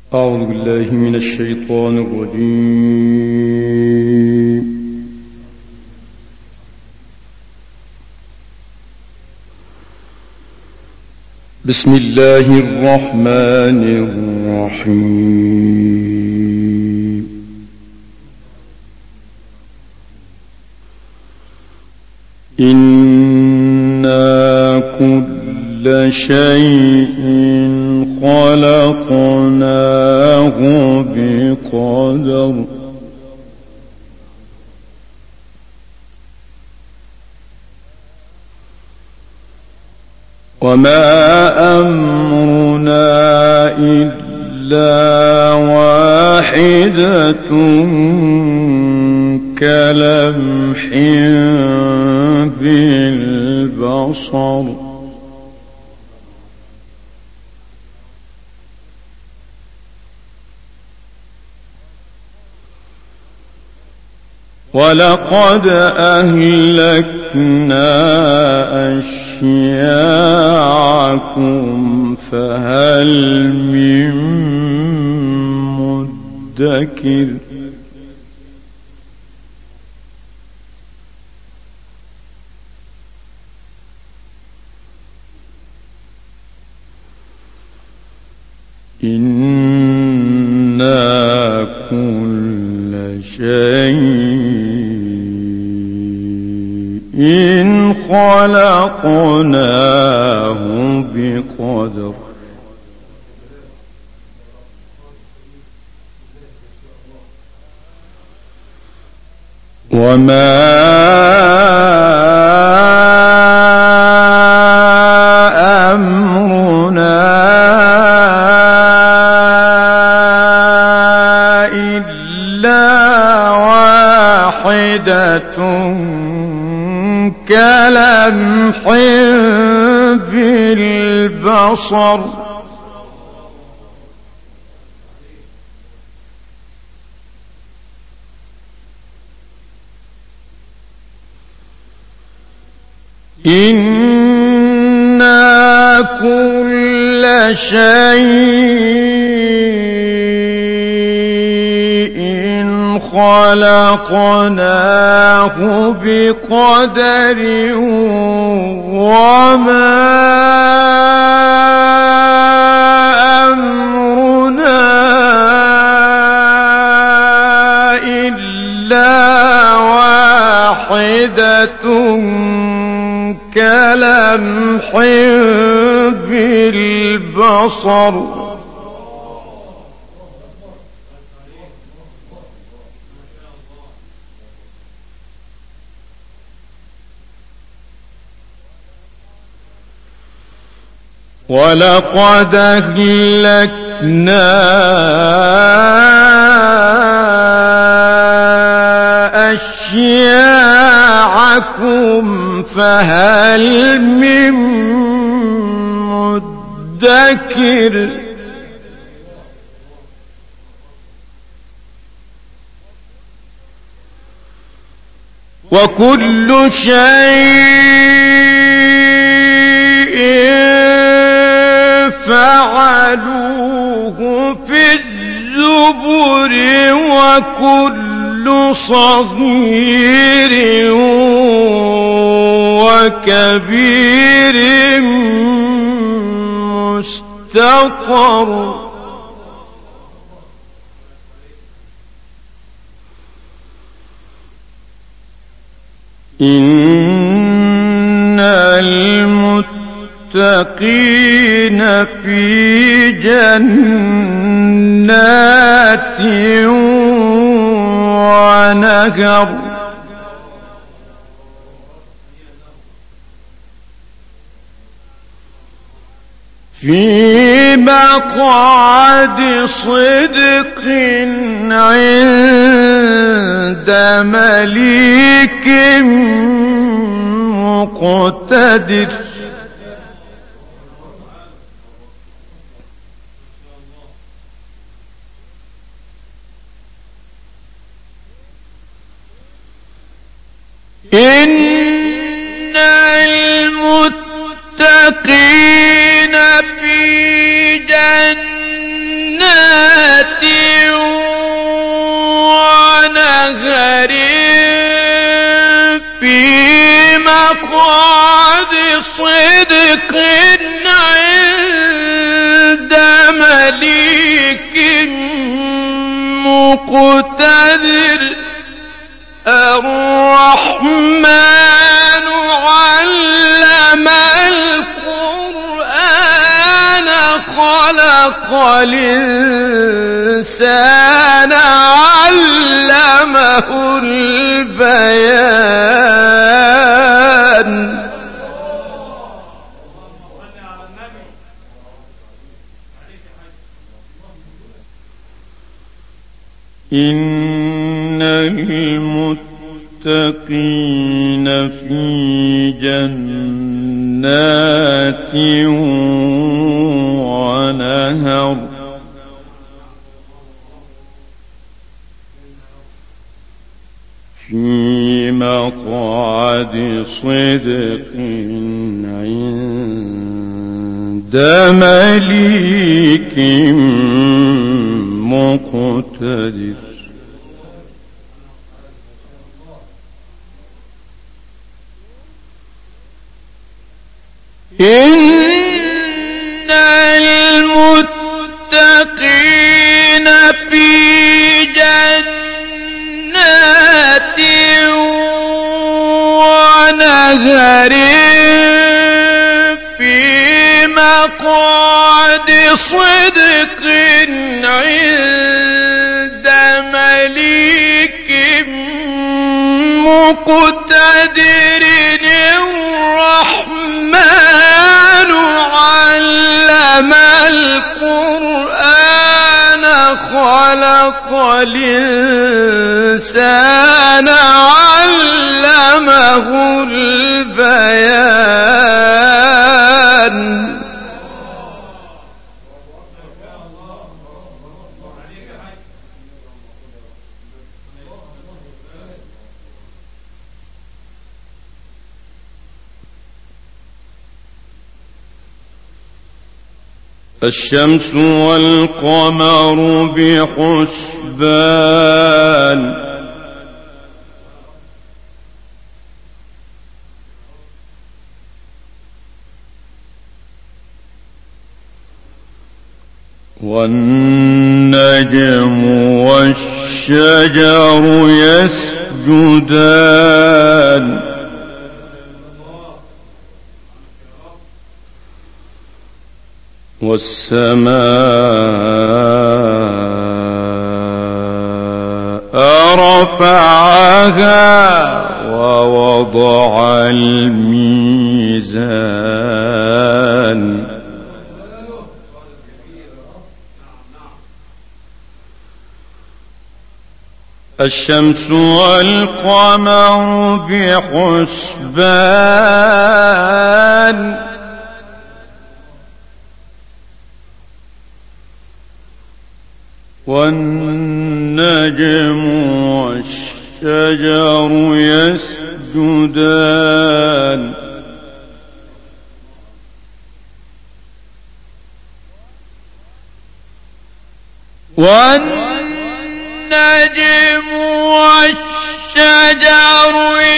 أعوذ بالله من الشيطان الرجيم. بسم الله الرحمن الرحيم. إنا كل شيء خلقناه بقدر وما أمرنا إلا واحدة كلمح بالبصر ولقد أهلكنا أشياعكم فهل من مدكر إنا كل شيء خلقناه بقدر وما أمرنا إلا واحدة كلمح بالبصر إنا كل شيء خلقناه بقدر وما أمرنا إلا واحدة كلمح بالبصر ولقد أهلكنا أشياعكم فهل من مدكر وكل شيء فعلوه في الزبر وكل صغير وكبير مستقر إن المتقين في جنات ونهر في مقعد صدق عند مليك مقتدر إن المتقين في جنات جنات ونهر في مقعد صدق عند مليك مقتدر. الرحمن علم القرآن خلق الإنسان علمه البيان. إن المتقين في جنات ونهر في مقعد صدق عند مليك مقتدر. إن المتقين في جنات ونهر في مقعد صدق عند مليك مقتدر. الرحمن علم القرآن خلق الإنسان علمه البيان. الشمس والقمر بحسبان والنجم والشجر يسجدان والسماء رفعها ووضع الميزان الشمس والقمر بحسبان والنجم والشجر يسجدان والنجم والشجر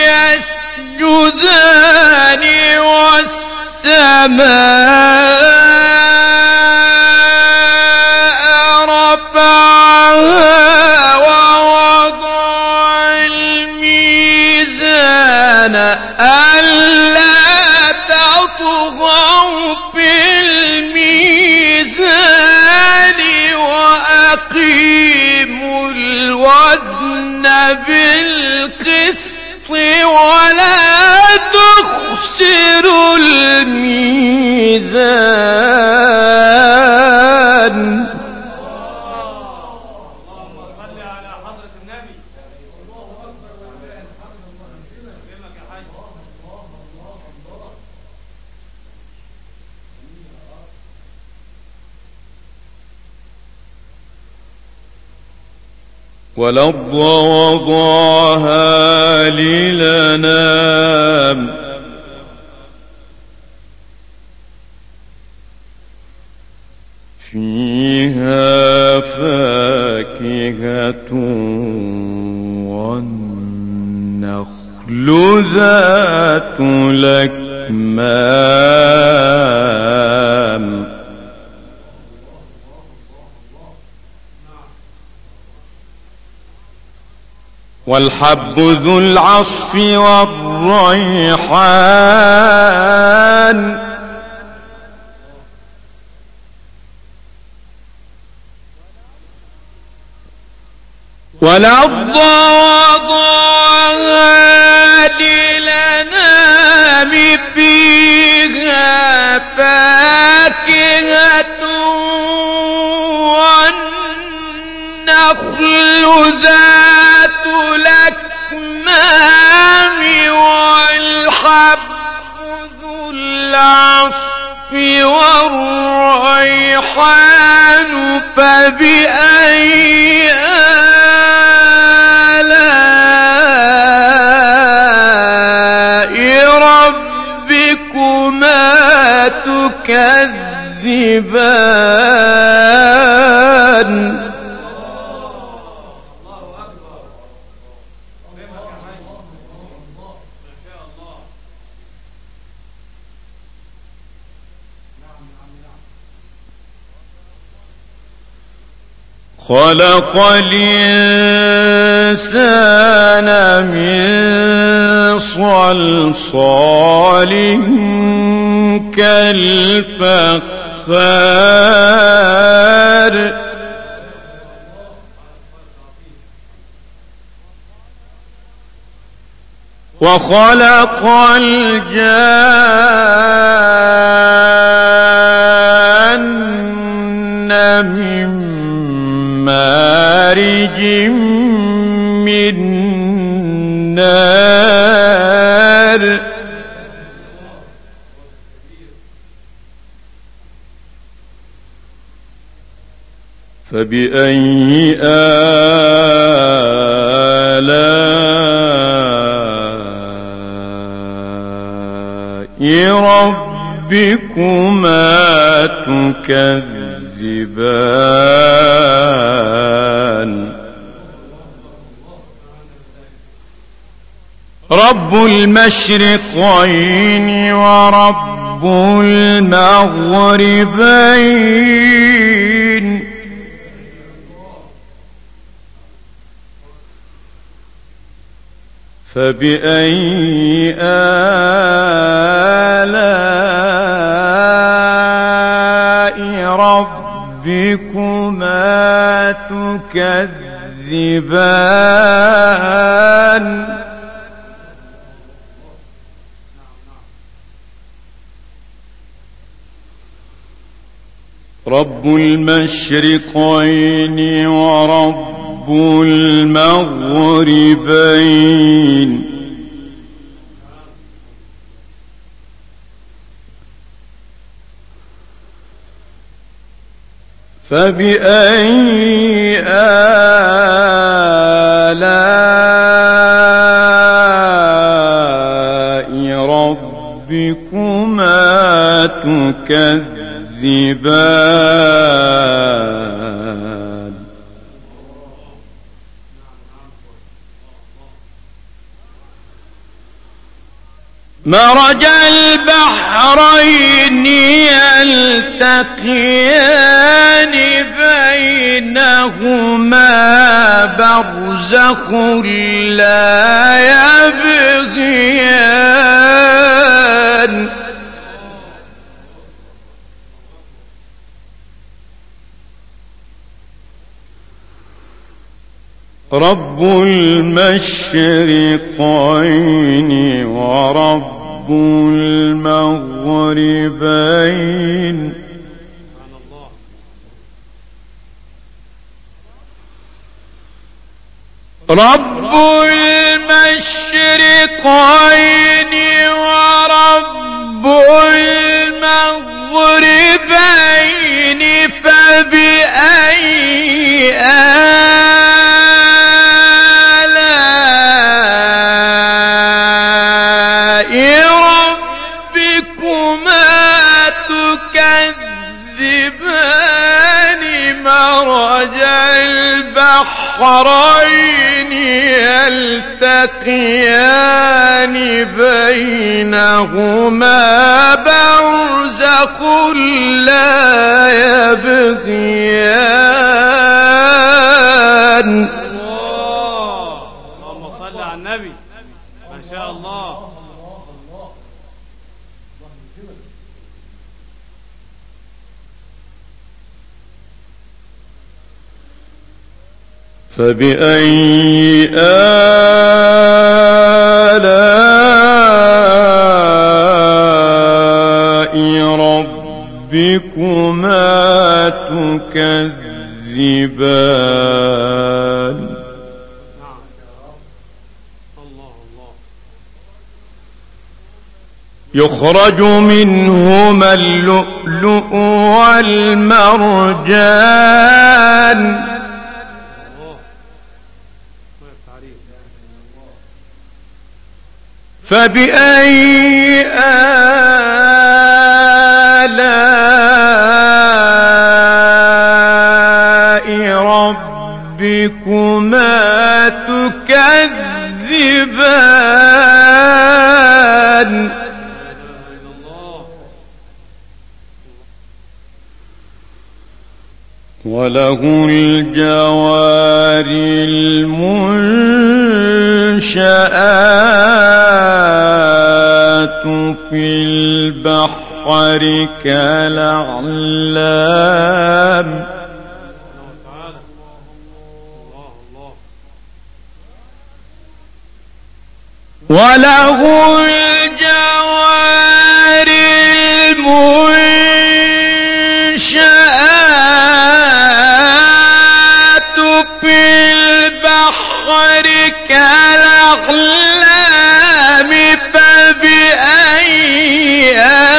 يسجدان والسماء رفعها ووضع الميزان ألا تطغوا في الميزان وأقيموا الوزن بالقسط ولا تخسروا الميزان. والأرض وضعها للأنام فيها فاكهة والنخل ذات الأكمام والحب ذو العصف والريحان والأرض وضعها للأنام فيها فاكهة والنخل ذات الأكمام والحب ذو العصف والريحان فبأي ربكما تكذبان خلق الإنسان من صلصال كالفخار وخلق الجان من مارج من نار فبأي آلاء ربكما تكذبان رب المشرقين ورب المغربين فبأي آلاء ربكما تكذبان رب المشرقين ورب المغربين فبأي آلاء ربكما تكذبان مرج البحرين يلتقيان بينهما برزخ لا يبغيان رب المشرقين ورب المغربين رب المشرقين ورب المغربين فبأي آلاء ربكما تكذبان مرج البحر البحرين يلتقيان بينهما برزخ لا يبغيان. اللهم صل على النبي. ما شاء الله. فبأي آلاء ربكما تكذبان. يخرج منهما اللؤلؤ والمرجان. فبأي آلاء ربكما تكذبان. وله الجوار المنشآت في البحر كالأعلام. وله الجوار المنشآت في البحر كالأعلام. فبأي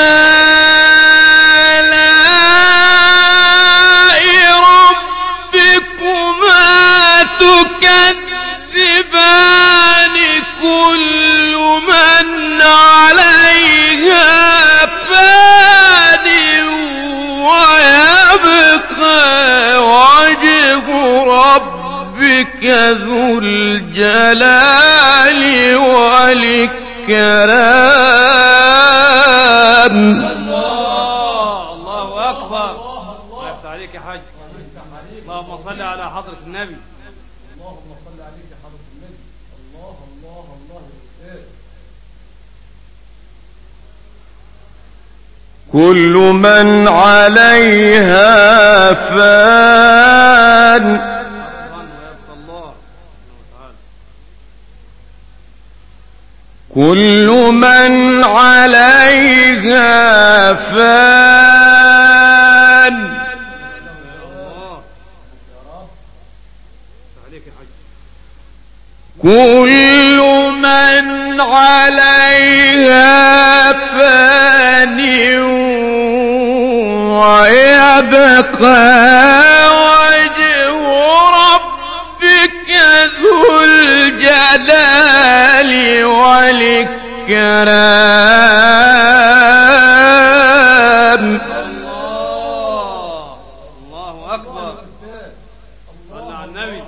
آلاء ربكما تكذبان. كل من عليها فان ويبقى وجه ربك ذو الجلال والإكرام. الله أكبر. الله يفتح عليك يا حاج. اللهم صل على حضرة النبي. اللهم صل عليك يا حضرة النبي. الله الله الله يا أستاذ. كل من عليها فان. كل من عليها فان. كل من عليها فان ويبقى وجه ربك ذو الجلال والإكرام. الله أكبر. صلى على النبي.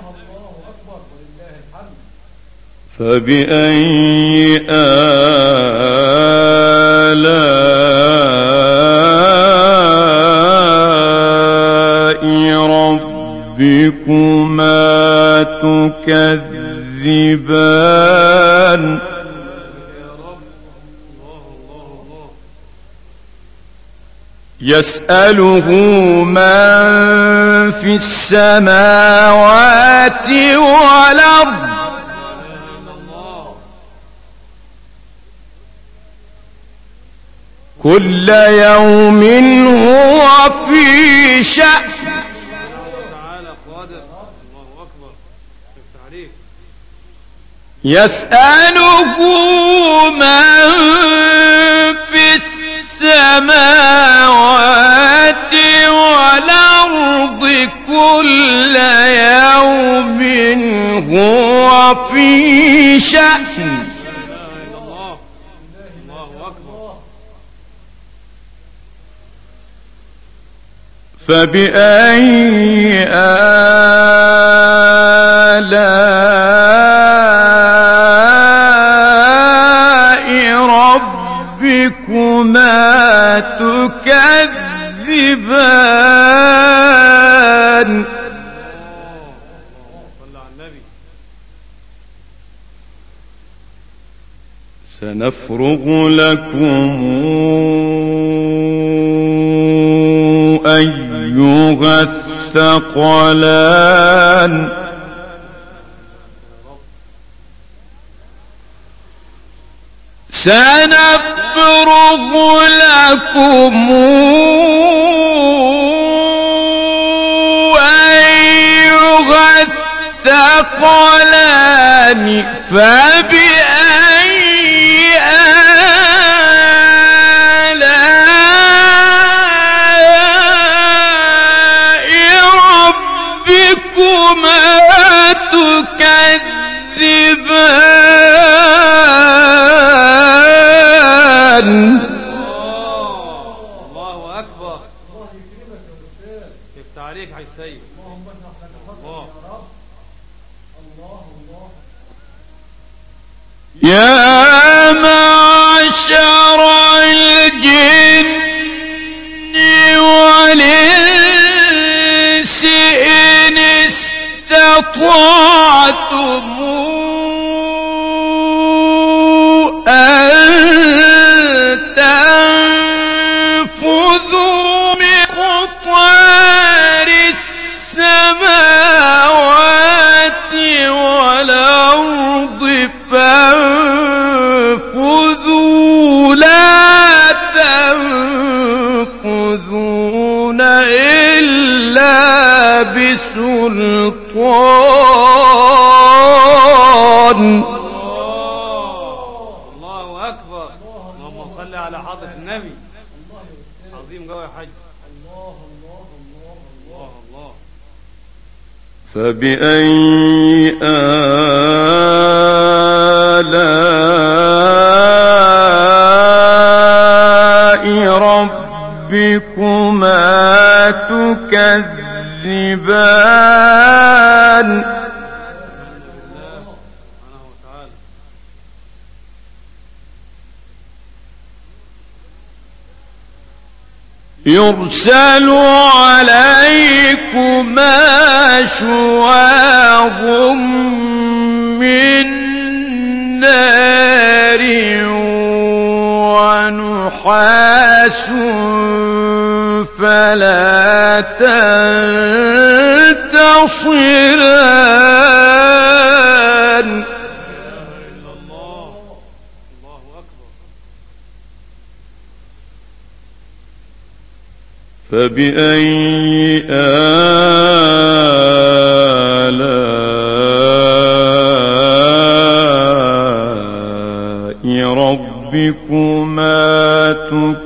فبأي آلاء ربكما تكذبان. يسأله من في السماوات والأرض كل يوم هو في شأن. يسأله من في السماوات والأرض كل يوم هو في شأن. فبأي سنفرغ لكم أيها الثقلان سنفرغ لكم أيها الثقلان فبأي آلاء ربكما تكذبان الله أكبر. كيف تعليق يا سيد؟ اللهم اشرح لك صدرك الله. يا رب. الله الله. يا معشر الجن والإنس إن استطعتم أن تنفذوا من أقطار السماوات والأرض فانفذوا لا تنفذون إلا بسلطان الله أكبر. اللهم صل على حضرة النبي. عظيم قوي يا حاج. الله الله الله الله. الله الله. فبأي آلاء ربكما تكذبان سبحانه وتعالى. يرسل عليكما شواظ من نار ونحاس فلا تنتصران إلا الله. الله أكبر. فبأي آلاء ربكما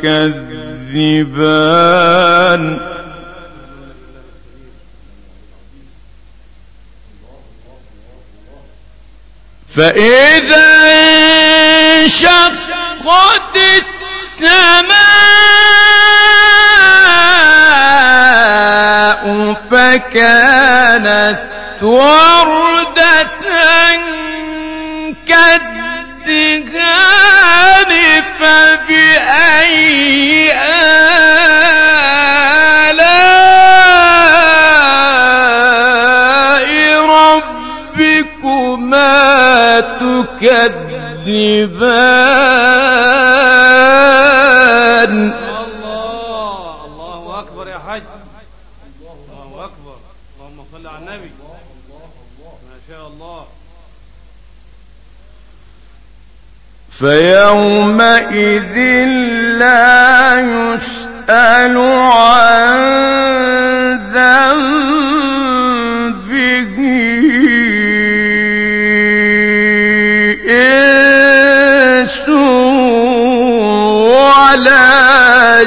تكذبان فإذا انشقت السماء فكانت وردة كالدهان فبأي آلاء ربكما تكذبان الله. الله أكبر يا حاج. الله أكبر. اللهم صل على النبي. ما شاء الله. فيومئذ لا يسأل عن ذنبه إنس ولا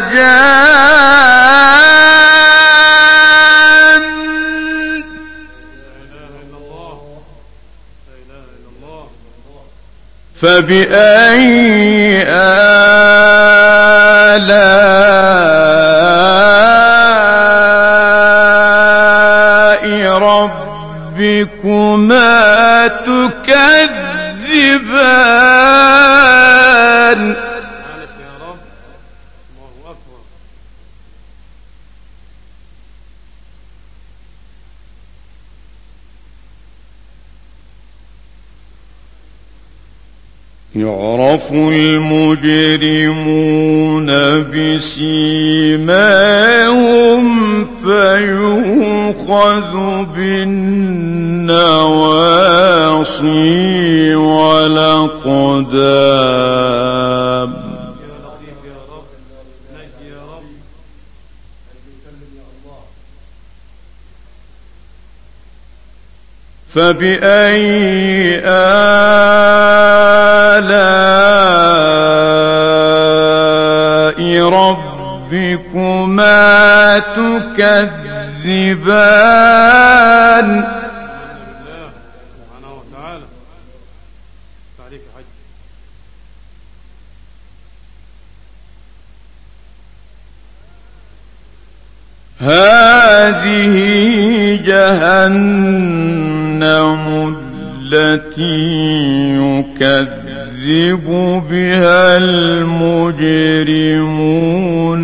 جان لا إله إلا الله. لا إله إلا الله. فبأي آلاء ربكما تكذبان ألف يا رب. الله أكبر. يعرف المجرمون بسيماهم فيؤخذ بالنواصي والأقدام. يا لطيف يا رب، نجي يا رب. فبأي آلاء ربكما تكذبان. الله سبحانه وتعالى. تعليق حج. هذه جهنم التي يكذب بها المجرمون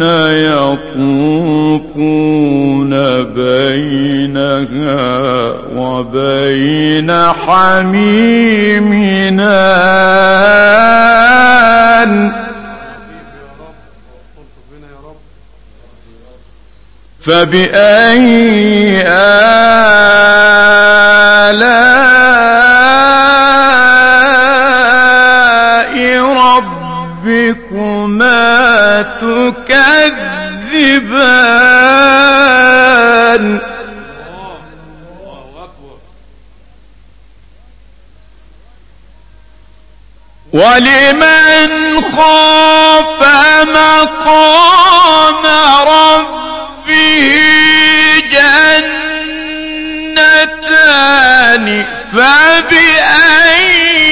يطوفون بينها وبين حميم آن. فبأي آلاء ربكما تكذبان. الله أكبر. ولمن خاف مقام ربه جنتان فبأي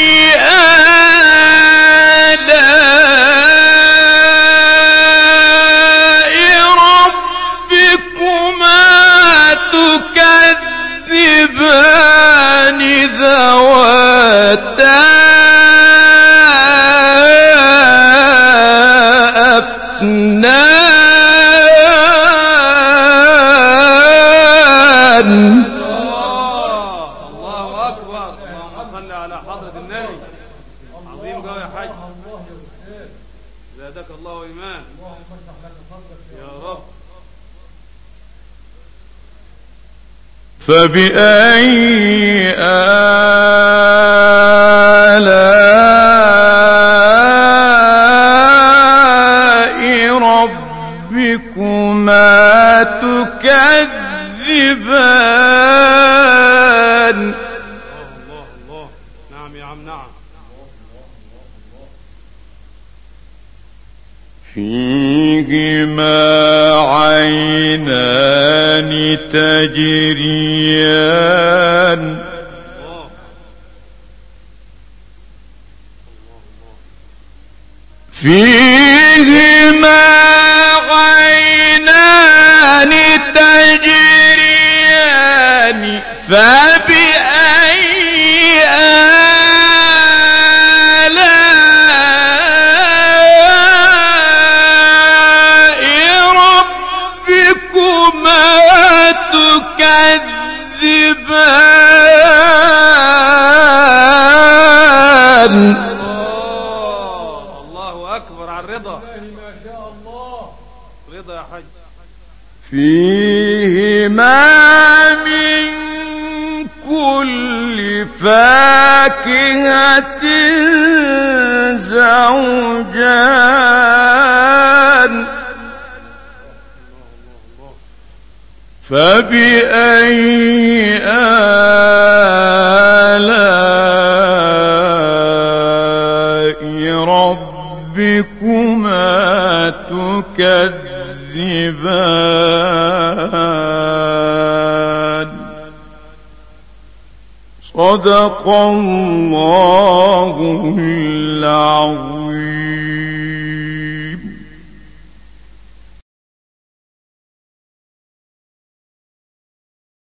آلاء ربكما تكذبان ذواتا أفنان. الله أكبر. اللهم صل على حضرة النبي. عظيم قوي يا حاج. زادك الله إيمان يا رب. فبأي آلاء ربكما تكذبان. الله الله. نعم يا عم نعم. فيهما عينان تجريان الله. فيهما عينان تجريان فبأي آلاء ربكما تكذبان. الله أكبر على الرضا. ما شاء الله. رضا يا حج. فيهما من كل فاكهة زوجان فبأي آلاء ربكما تكذبان. صدق الله العظيم.